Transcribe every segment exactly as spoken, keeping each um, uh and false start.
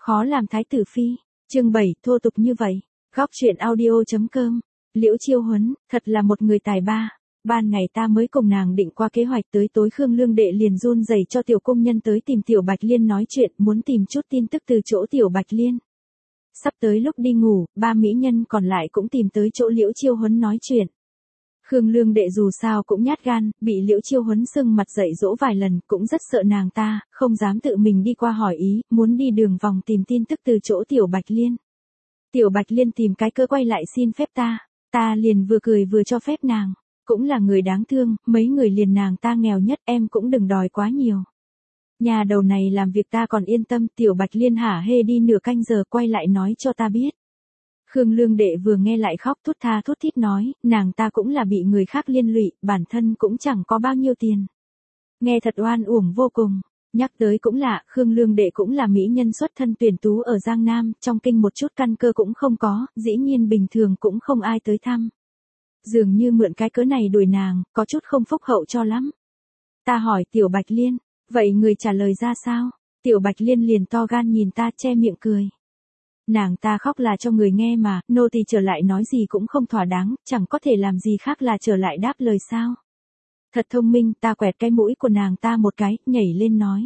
Khó làm thái tử phi. Chương bảy, thô tục như vậy. Góc truyện audio.com. Liễu Chiêu Huấn, thật là một người tài ba. Ban ngày ta mới cùng nàng định qua kế hoạch, tới tối Khương Lương Đệ liền run rẩy cho tiểu công nhân tới tìm Tiểu Bạch Liên nói chuyện, muốn tìm chút tin tức từ chỗ Tiểu Bạch Liên. Sắp tới lúc đi ngủ, ba mỹ nhân còn lại cũng tìm tới chỗ Liễu Chiêu Huấn nói chuyện. Khương Lương Đệ dù sao cũng nhát gan, bị Liễu Chiêu Huấn sưng mặt dạy dỗ vài lần, cũng rất sợ nàng ta, không dám tự mình đi qua hỏi ý, muốn đi đường vòng tìm tin tức từ chỗ Tiểu Bạch Liên. Tiểu Bạch Liên tìm cái cơ quay lại xin phép ta, ta liền vừa cười vừa cho phép nàng, cũng là người đáng thương, mấy người liền nàng ta nghèo nhất, em cũng đừng đòi quá nhiều. Nhà đầu này làm việc ta còn yên tâm. Tiểu Bạch Liên hả hê đi nửa canh giờ quay lại nói cho ta biết. Khương Lương Đệ vừa nghe lại khóc thút tha thút thít nói, nàng ta cũng là bị người khác liên lụy, bản thân cũng chẳng có bao nhiêu tiền. Nghe thật oan uổng vô cùng. Nhắc tới cũng lạ, Khương Lương Đệ cũng là mỹ nhân xuất thân tuyển tú ở Giang Nam, trong kinh một chút căn cơ cũng không có, dĩ nhiên bình thường cũng không ai tới thăm. Dường như mượn cái cớ này đuổi nàng, có chút không phúc hậu cho lắm. Ta hỏi Tiểu Bạch Liên, vậy người trả lời ra sao? Tiểu Bạch Liên liền to gan nhìn ta che miệng cười. Nàng ta khóc là cho người nghe mà, nô tỳ trở lại nói gì cũng không thỏa đáng, chẳng có thể làm gì khác là trở lại đáp lời sao. Thật thông minh, ta quẹt cái mũi của nàng ta một cái, nhảy lên nói.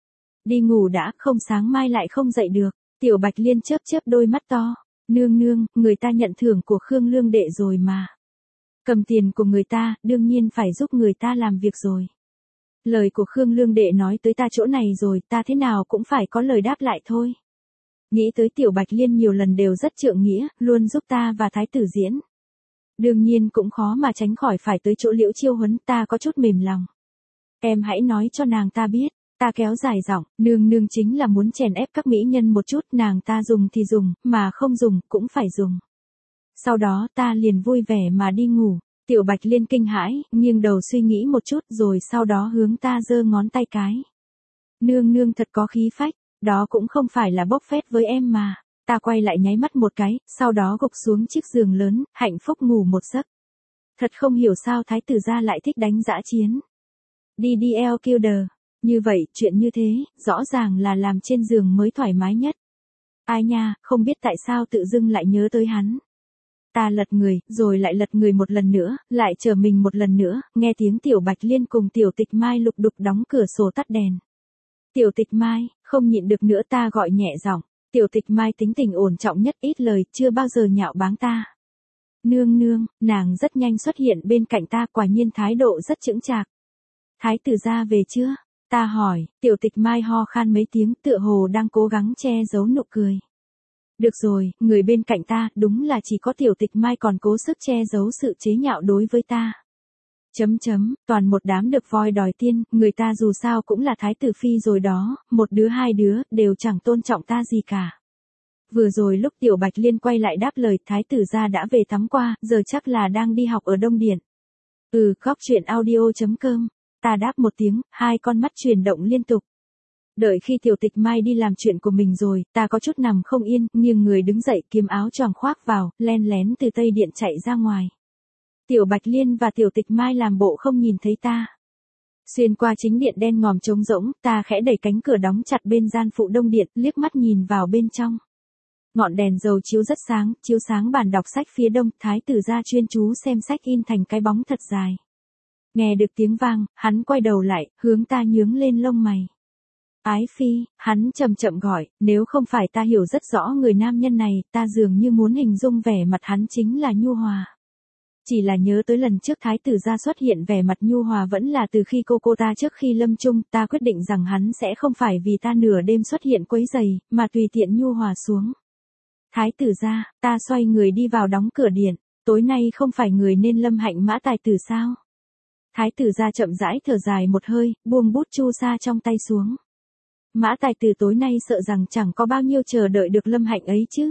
Đi ngủ đã, không sáng mai lại không dậy được. Tiểu Bạch Liên chớp chớp đôi mắt to. Nương nương, người ta nhận thưởng của Khương Lương Đệ rồi mà. Cầm tiền của người ta, đương nhiên phải giúp người ta làm việc rồi. Lời của Khương Lương Đệ nói tới ta chỗ này rồi, ta thế nào cũng phải có lời đáp lại thôi. Nghĩ tới Tiểu Bạch Liên nhiều lần đều rất trượng nghĩa, luôn giúp ta và thái tử diễn. Đương nhiên cũng khó mà tránh khỏi phải tới chỗ Liễu Chiêu Huấn, ta có chút mềm lòng. Em hãy nói cho nàng ta biết, ta kéo dài giọng, nương nương chính là muốn chèn ép các mỹ nhân một chút, nàng ta dùng thì dùng, mà không dùng, cũng phải dùng. Sau đó ta liền vui vẻ mà đi ngủ. Tiểu Bạch Liên kinh hãi, nghiêng đầu suy nghĩ một chút rồi sau đó hướng ta giơ ngón tay cái. Nương nương thật có khí phách, đó cũng không phải là bốc phét với em mà. Ta quay lại nháy mắt một cái, sau đó gục xuống chiếc giường lớn, hạnh phúc ngủ một giấc. Thật không hiểu sao thái tử gia lại thích đánh dã chiến. Đi đi eo killer. Như vậy, chuyện như thế, rõ ràng là làm trên giường mới thoải mái nhất. Ai nha, không biết tại sao tự dưng lại nhớ tới hắn. Ta lật người, rồi lại lật người một lần nữa, lại chờ mình một lần nữa, nghe tiếng Tiểu Bạch Liên cùng Tiểu Tịch Mai lục đục đóng cửa sổ tắt đèn. Tiểu Tịch Mai, không nhịn được nữa ta gọi nhẹ giọng. Tiểu Tịch Mai tính tình ổn trọng nhất, ít lời, chưa bao giờ nhạo báng ta. Nương nương, nàng rất nhanh xuất hiện bên cạnh ta, quả nhiên thái độ rất chững chạc. Thái tử gia về chưa? Ta hỏi. Tiểu Tịch Mai ho khan mấy tiếng, tựa hồ đang cố gắng che giấu nụ cười. Được rồi, người bên cạnh ta, đúng là chỉ có Tiểu Tịch Mai còn cố sức che giấu sự chế nhạo đối với ta. Chấm chấm, toàn một đám được voi đòi tiên, người ta dù sao cũng là thái tử phi rồi đó, một đứa hai đứa, đều chẳng tôn trọng ta gì cả. Vừa rồi lúc Tiểu Bạch Liên quay lại đáp lời, thái tử gia đã về tắm qua, giờ chắc là đang đi học ở Đông Điện. Ừ, góc truyện audio.com. Ta đáp một tiếng, hai con mắt chuyển động liên tục. Đợi khi Tiểu Tịch Mai đi làm chuyện của mình rồi, ta có chút nằm không yên, nhưng người đứng dậy kiếm áo choàng khoác vào, len lén từ Tây Điện chạy ra ngoài. Tiểu Bạch Liên và Tiểu Tịch Mai làm bộ không nhìn thấy ta. Xuyên qua chính điện đen ngòm trống rỗng, ta khẽ đẩy cánh cửa đóng chặt bên gian phụ Đông Điện, liếc mắt nhìn vào bên trong. Ngọn đèn dầu chiếu rất sáng, chiếu sáng bàn đọc sách phía đông, thái tử gia chuyên chú xem sách in thành cái bóng thật dài. Nghe được tiếng vang, hắn quay đầu lại, hướng ta nhướng lên lông mày. Ái phi, hắn chậm chậm gọi, nếu không phải ta hiểu rất rõ người nam nhân này, ta dường như muốn hình dung vẻ mặt hắn chính là nhu hòa. Chỉ là nhớ tới lần trước thái tử gia xuất hiện vẻ mặt nhu hòa vẫn là từ khi cô cô ta trước khi lâm chung, ta quyết định rằng hắn sẽ không phải vì ta nửa đêm xuất hiện quấy giày, mà tùy tiện nhu hòa xuống. Thái tử gia, ta xoay người đi vào đóng cửa điện, tối nay không phải người nên lâm hạnh mã tài tử sao? Thái tử gia chậm rãi thở dài một hơi, buông bút chu sa trong tay xuống. Mã tài tử tối nay sợ rằng chẳng có bao nhiêu chờ đợi được lâm hạnh ấy chứ.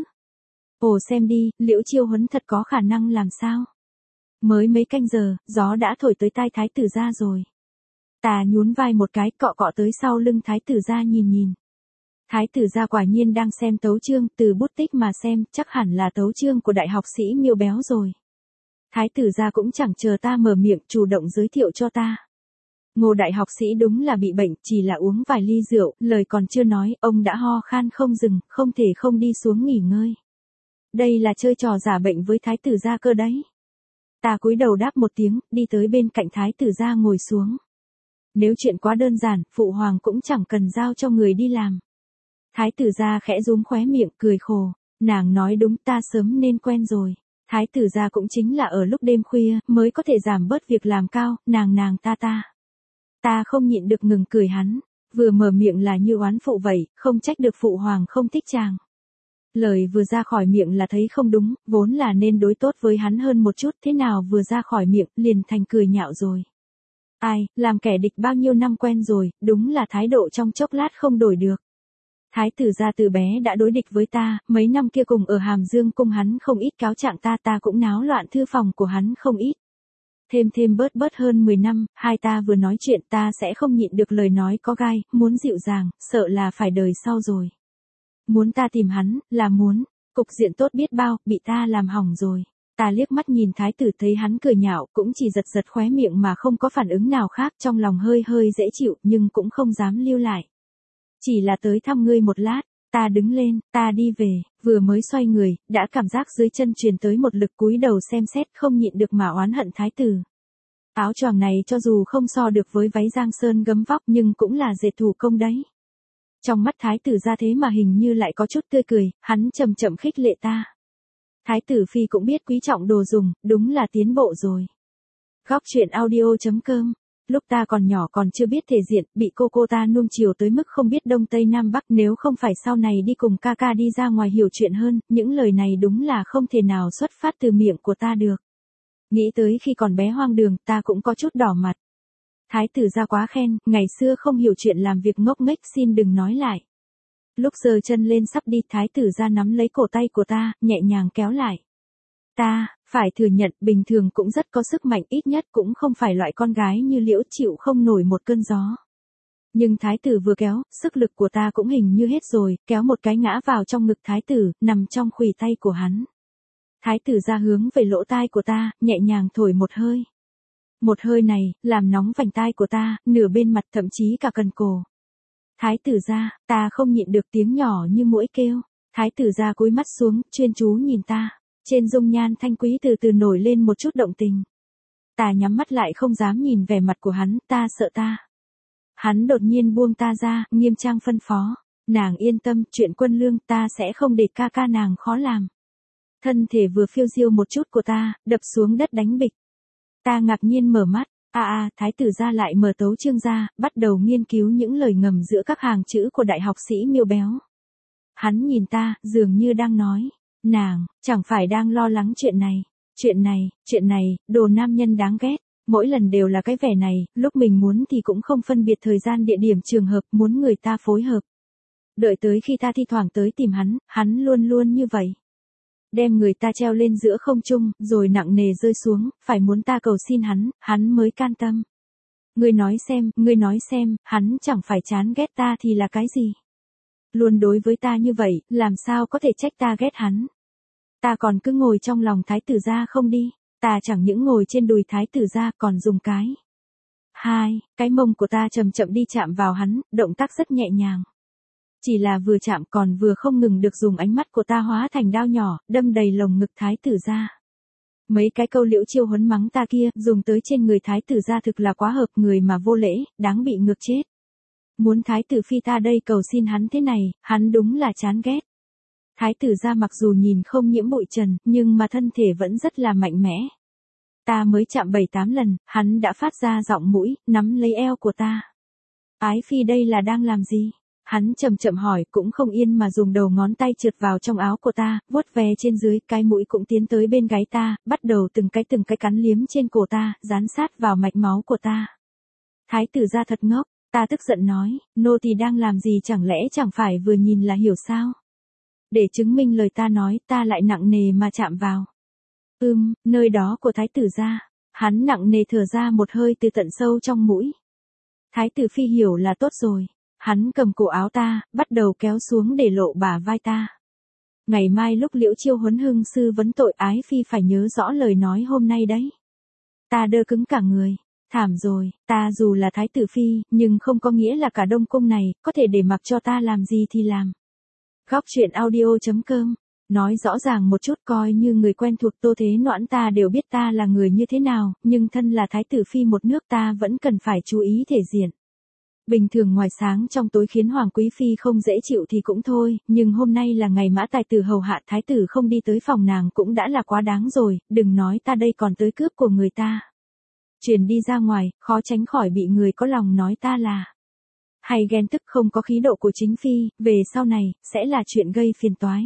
Ồ xem đi, Liễu Chiêu Huấn thật có khả năng làm sao? Mới mấy canh giờ, gió đã thổi tới tai thái tử gia rồi. Ta nhún vai một cái, cọ cọ tới sau lưng thái tử gia nhìn nhìn. Thái tử gia quả nhiên đang xem tấu chương, từ bút tích mà xem, chắc hẳn là tấu chương của đại học sĩ Miêu Béo rồi. Thái tử gia cũng chẳng chờ ta mở miệng, chủ động giới thiệu cho ta. Ngô đại học sĩ đúng là bị bệnh, chỉ là uống vài ly rượu, lời còn chưa nói, ông đã ho khan không dừng, không thể không đi xuống nghỉ ngơi. Đây là chơi trò giả bệnh với thái tử gia cơ đấy. Ta cúi đầu đáp một tiếng, đi tới bên cạnh thái tử gia ngồi xuống. Nếu chuyện quá đơn giản, phụ hoàng cũng chẳng cần giao cho người đi làm. Thái tử gia khẽ rúm khóe miệng, cười khổ. Nàng nói đúng, ta sớm nên quen rồi. Thái tử gia cũng chính là ở lúc đêm khuya, mới có thể giảm bớt việc làm cao, nàng nàng ta ta. Ta không nhịn được ngừng cười hắn, vừa mở miệng là như oán phụ vậy, không trách được phụ hoàng không thích chàng. Lời vừa ra khỏi miệng là thấy không đúng, vốn là nên đối tốt với hắn hơn một chút, thế nào vừa ra khỏi miệng, liền thành cười nhạo rồi. Ai, làm kẻ địch bao nhiêu năm quen rồi, đúng là thái độ trong chốc lát không đổi được. Thái tử gia từ bé đã đối địch với ta, mấy năm kia cùng ở Hàm Dương cung hắn không ít cáo trạng ta, ta cũng náo loạn thư phòng của hắn không ít. Thêm thêm bớt bớt hơn mười năm, hai ta vừa nói chuyện ta sẽ không nhịn được lời nói có gai, muốn dịu dàng, sợ là phải đời sau rồi. Muốn ta tìm hắn, là muốn, cục diện tốt biết bao, bị ta làm hỏng rồi. Ta liếc mắt nhìn thái tử thấy hắn cười nhạo, cũng chỉ giật giật khóe miệng mà không có phản ứng nào khác, trong lòng hơi hơi dễ chịu, nhưng cũng không dám lưu lại. Chỉ là tới thăm ngươi một lát, ta đứng lên, ta đi về, vừa mới xoay người, đã cảm giác dưới chân truyền tới một lực cúi đầu xem xét, không nhịn được mà oán hận thái tử. Áo choàng này cho dù không so được với váy giang sơn gấm vóc nhưng cũng là dệt thủ công đấy. Trong mắt thái tử ra thế mà hình như lại có chút tươi cười, hắn chậm chậm khích lệ ta. Thái tử phi cũng biết quý trọng đồ dùng, đúng là tiến bộ rồi. Góc truyện audio chấm com. Lúc ta còn nhỏ còn chưa biết thể diện, bị cô cô ta nuông chiều tới mức không biết đông tây nam bắc, nếu không phải sau này đi cùng ca ca đi ra ngoài hiểu chuyện hơn, những lời này đúng là không thể nào xuất phát từ miệng của ta được. Nghĩ tới khi còn bé hoang đường, ta cũng có chút đỏ mặt. Thái tử ra quá khen, ngày xưa không hiểu chuyện làm việc ngốc nghếch xin đừng nói lại. Lúc giơ chân lên sắp đi, thái tử ra nắm lấy cổ tay của ta, nhẹ nhàng kéo lại. Ta, phải thừa nhận, bình thường cũng rất có sức mạnh, ít nhất cũng không phải loại con gái như Liễu chịu không nổi một cơn gió. Nhưng thái tử vừa kéo, sức lực của ta cũng hình như hết rồi, kéo một cái ngã vào trong ngực thái tử, nằm trong khuỷu tay của hắn. Thái tử ra hướng về lỗ tai của ta, nhẹ nhàng thổi một hơi. Một hơi này, làm nóng vành tai của ta, nửa bên mặt thậm chí cả cần cổ. Thái tử ra, ta không nhịn được tiếng nhỏ như muỗi kêu. Thái tử ra cúi mắt xuống, chuyên chú nhìn ta. Trên dung nhan thanh quý từ từ nổi lên một chút động tình. Ta nhắm mắt lại không dám nhìn vẻ mặt của hắn, ta sợ ta. Hắn đột nhiên buông ta ra, nghiêm trang phân phó. Nàng yên tâm, chuyện quân lương ta sẽ không để ca ca nàng khó làm. Thân thể vừa phiêu diêu một chút của ta, đập xuống đất đánh bịch. Ta ngạc nhiên mở mắt, a à, a, thái tử ra lại mở tấu chương ra, bắt đầu nghiên cứu những lời ngầm giữa các hàng chữ của đại học sĩ Miêu Béo. Hắn nhìn ta, dường như đang nói, nàng, chẳng phải đang lo lắng chuyện này, chuyện này, chuyện này, đồ nam nhân đáng ghét, mỗi lần đều là cái vẻ này, lúc mình muốn thì cũng không phân biệt thời gian địa điểm trường hợp, muốn người ta phối hợp. Đợi tới khi ta thi thoảng tới tìm hắn, hắn luôn luôn như vậy. Đem người ta treo lên giữa không trung, rồi nặng nề rơi xuống, phải muốn ta cầu xin hắn, hắn mới can tâm. Ngươi nói xem, ngươi nói xem, hắn chẳng phải chán ghét ta thì là cái gì? Luôn đối với ta như vậy, làm sao có thể trách ta ghét hắn? Ta còn cứ ngồi trong lòng thái tử gia không đi, ta chẳng những ngồi trên đùi thái tử gia còn dùng cái. Hai, cái mông của ta chậm chậm đi chạm vào hắn, động tác rất nhẹ nhàng. Chỉ là vừa chạm còn vừa không ngừng được dùng ánh mắt của ta hóa thành đao nhỏ, đâm đầy lồng ngực thái tử gia. Mấy cái câu Liễu chiêu huấn mắng ta kia, dùng tới trên người thái tử gia thực là quá hợp, người mà vô lễ, đáng bị ngược chết. Muốn thái tử phi ta đây cầu xin hắn thế này, hắn đúng là chán ghét. Thái tử gia mặc dù nhìn không nhiễm bụi trần, nhưng mà thân thể vẫn rất là mạnh mẽ. Ta mới chạm bảy tám lần, hắn đã phát ra giọng mũi, nắm lấy eo của ta. Ái phi đây là đang làm gì? Hắn chậm chậm hỏi, cũng không yên mà dùng đầu ngón tay trượt vào trong áo của ta, vuốt ve trên dưới, cái mũi cũng tiến tới bên gáy ta, bắt đầu từng cái từng cái cắn liếm trên cổ ta, dán sát vào mạch máu của ta. Thái tử gia thật ngốc, ta tức giận nói, nô tỳ đang làm gì chẳng lẽ chẳng phải vừa nhìn là hiểu sao? Để chứng minh lời ta nói, ta lại nặng nề mà chạm vào. Ưm, nơi đó của thái tử gia. Hắn nặng nề thở ra một hơi từ tận sâu trong mũi. Thái tử phi hiểu là tốt rồi. Hắn cầm cổ áo ta, bắt đầu kéo xuống để lộ bả vai ta. Ngày mai lúc Liễu chiêu huấn hưng sư vấn tội, ái phi phải nhớ rõ lời nói hôm nay đấy. Ta đơ cứng cả người. Thảm rồi, ta dù là thái tử phi, nhưng không có nghĩa là cả đông cung này, có thể để mặc cho ta làm gì thì làm. Góc truyện audio.com. Nói rõ ràng một chút, coi như người quen thuộc Tô Thế Noãn ta đều biết ta là người như thế nào, nhưng thân là thái tử phi một nước ta vẫn cần phải chú ý thể diện. Bình thường ngoài sáng trong tối khiến hoàng quý phi không dễ chịu thì cũng thôi, nhưng hôm nay là ngày mã tài tử hầu hạ thái tử không đi tới phòng nàng cũng đã là quá đáng rồi, đừng nói ta đây còn tới cướp của người ta. Truyền đi ra ngoài, khó tránh khỏi bị người có lòng nói ta là hay ghen tức không có khí độ của chính phi, về sau này, sẽ là chuyện gây phiền toái.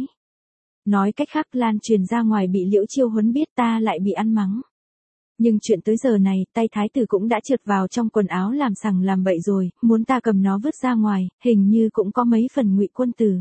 Nói cách khác lan truyền ra ngoài bị Liễu Chiêu Huấn biết ta lại bị ăn mắng. Nhưng chuyện tới giờ này, tay thái tử cũng đã trượt vào trong quần áo làm sằng làm bậy rồi, muốn ta cầm nó vứt ra ngoài, hình như cũng có mấy phần ngụy quân tử.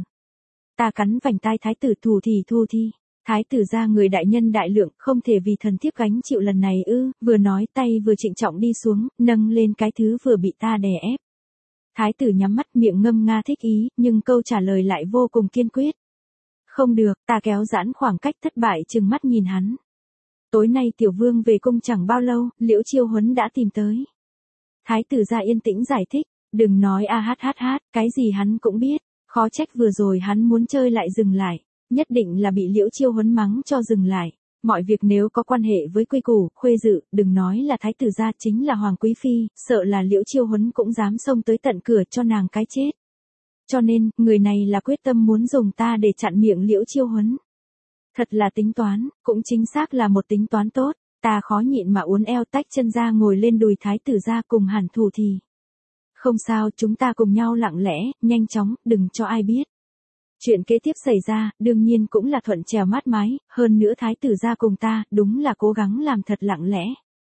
Ta cắn vành tai thái tử thù thì thù thi. Thái tử ra người đại nhân đại lượng, không thể vì thần thiếp gánh chịu lần này ư, vừa nói tay vừa trịnh trọng đi xuống, nâng lên cái thứ vừa bị ta đè ép. Thái tử nhắm mắt miệng ngâm nga thích ý, nhưng câu trả lời lại vô cùng kiên quyết. Không được, ta kéo giãn khoảng cách thất bại chừng mắt nhìn hắn. Tối nay tiểu vương về cung chẳng bao lâu, Liễu Chiêu Huấn đã tìm tới. Thái tử ra yên tĩnh giải thích, đừng nói a hát hát hát, cái gì hắn cũng biết, khó trách vừa rồi hắn muốn chơi lại dừng lại, nhất định là bị Liễu Chiêu Huấn mắng cho dừng lại. Mọi việc nếu có quan hệ với quy củ, khuê dự, đừng nói là thái tử gia chính là hoàng quý phi, sợ là Liễu Chiêu Huấn cũng dám xông tới tận cửa cho nàng cái chết. Cho nên, người này là quyết tâm muốn dùng ta để chặn miệng Liễu Chiêu Huấn. Thật là tính toán, cũng chính xác là một tính toán tốt, ta khó nhịn mà uốn eo tách chân ra ngồi lên đùi thái tử gia cùng hàn thù thì. Không sao, chúng ta cùng nhau lặng lẽ, nhanh chóng, đừng cho ai biết. Chuyện kế tiếp xảy ra, đương nhiên cũng là thuận trèo mát mái, hơn nữa thái tử gia cùng ta, đúng là cố gắng làm thật lặng lẽ.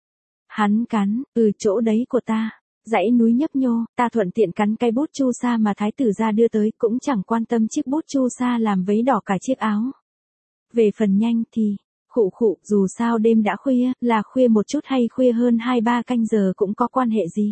Hắn cắn, ừ chỗ đấy của ta, dãy núi nhấp nhô, ta thuận tiện cắn cây bút chu sa mà thái tử gia đưa tới, cũng chẳng quan tâm chiếc bút chu sa làm vấy đỏ cả chiếc áo. Về phần nhanh thì, khụ khụ, dù sao đêm đã khuya, là khuya một chút hay khuya hơn hai ba canh giờ cũng có quan hệ gì.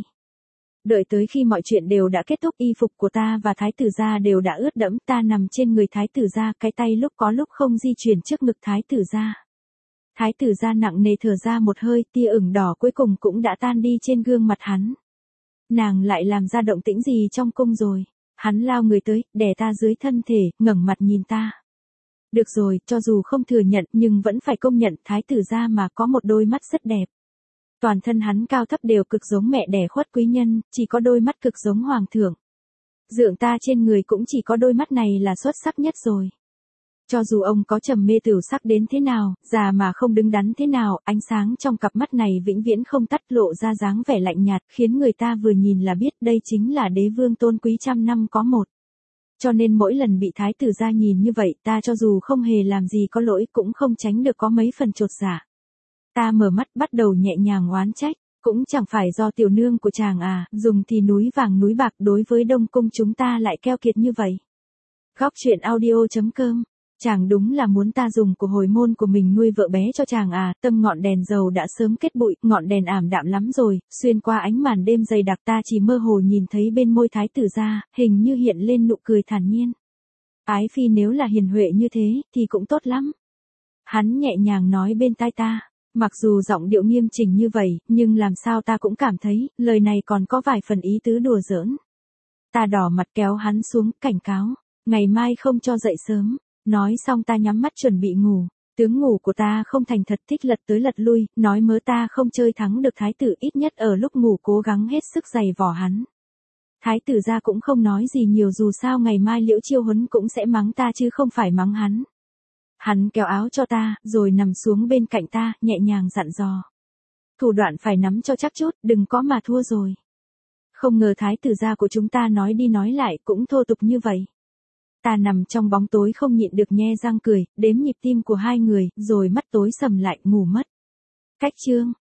Đợi tới khi mọi chuyện đều đã kết thúc, y phục của ta và thái tử gia đều đã ướt đẫm, ta nằm trên người thái tử gia, cái tay lúc có lúc không di chuyển trước ngực thái tử gia. Thái tử gia nặng nề thở ra một hơi, tia ửng đỏ cuối cùng cũng đã tan đi trên gương mặt hắn. Nàng lại làm ra động tĩnh gì trong cung rồi? Hắn lao người tới, đè ta dưới thân thể, ngẩng mặt nhìn ta. Được rồi, cho dù không thừa nhận nhưng vẫn phải công nhận thái tử gia mà có một đôi mắt rất đẹp. Toàn thân hắn cao thấp đều cực giống mẹ đẻ khuất quý nhân, chỉ có đôi mắt cực giống hoàng thượng. Dượng ta trên người cũng chỉ có đôi mắt này là xuất sắc nhất rồi. Cho dù ông có trầm mê tửu sắc đến thế nào, già mà không đứng đắn thế nào, ánh sáng trong cặp mắt này vĩnh viễn không tắt, lộ ra dáng vẻ lạnh nhạt, khiến người ta vừa nhìn là biết đây chính là đế vương tôn quý trăm năm có một. Cho nên mỗi lần bị thái tử gia nhìn như vậy, ta cho dù không hề làm gì có lỗi cũng không tránh được có mấy phần chột dạ. Ta mở mắt bắt đầu nhẹ nhàng oán trách, cũng chẳng phải do tiểu nương của chàng à, dùng thì núi vàng núi bạc, đối với đông cung chúng ta lại keo kiệt như vậy. Góc truyện audio.com. Chàng đúng là muốn ta dùng của hồi môn của mình nuôi vợ bé cho chàng à, tâm ngọn đèn dầu đã sớm kết bụi, ngọn đèn ảm đạm lắm rồi, xuyên qua ánh màn đêm dày đặc ta chỉ mơ hồ nhìn thấy bên môi thái tử gia, hình như hiện lên nụ cười thản nhiên. Ái phi nếu là hiền huệ như thế, thì cũng tốt lắm. Hắn nhẹ nhàng nói bên tai ta, mặc dù giọng điệu nghiêm chỉnh như vậy, nhưng làm sao ta cũng cảm thấy, lời này còn có vài phần ý tứ đùa giỡn. Ta đỏ mặt kéo hắn xuống, cảnh cáo, ngày mai không cho dậy sớm. Nói xong ta nhắm mắt chuẩn bị ngủ, tướng ngủ của ta không thành thật, thích lật tới lật lui, nói mớ ta không chơi thắng được thái tử, ít nhất ở lúc ngủ cố gắng hết sức giày vò hắn. Thái tử gia cũng không nói gì nhiều, dù sao ngày mai Liễu Chiêu Huấn cũng sẽ mắng ta chứ không phải mắng hắn. Hắn kéo áo cho ta, rồi nằm xuống bên cạnh ta, nhẹ nhàng dặn dò. Thủ đoạn phải nắm cho chắc chút, đừng có mà thua rồi. Không ngờ thái tử gia của chúng ta nói đi nói lại cũng thô tục như vậy. Ta nằm trong bóng tối không nhịn được nhe răng cười, đếm nhịp tim của hai người, rồi mắt tối sầm lại, ngủ mất. Cách chương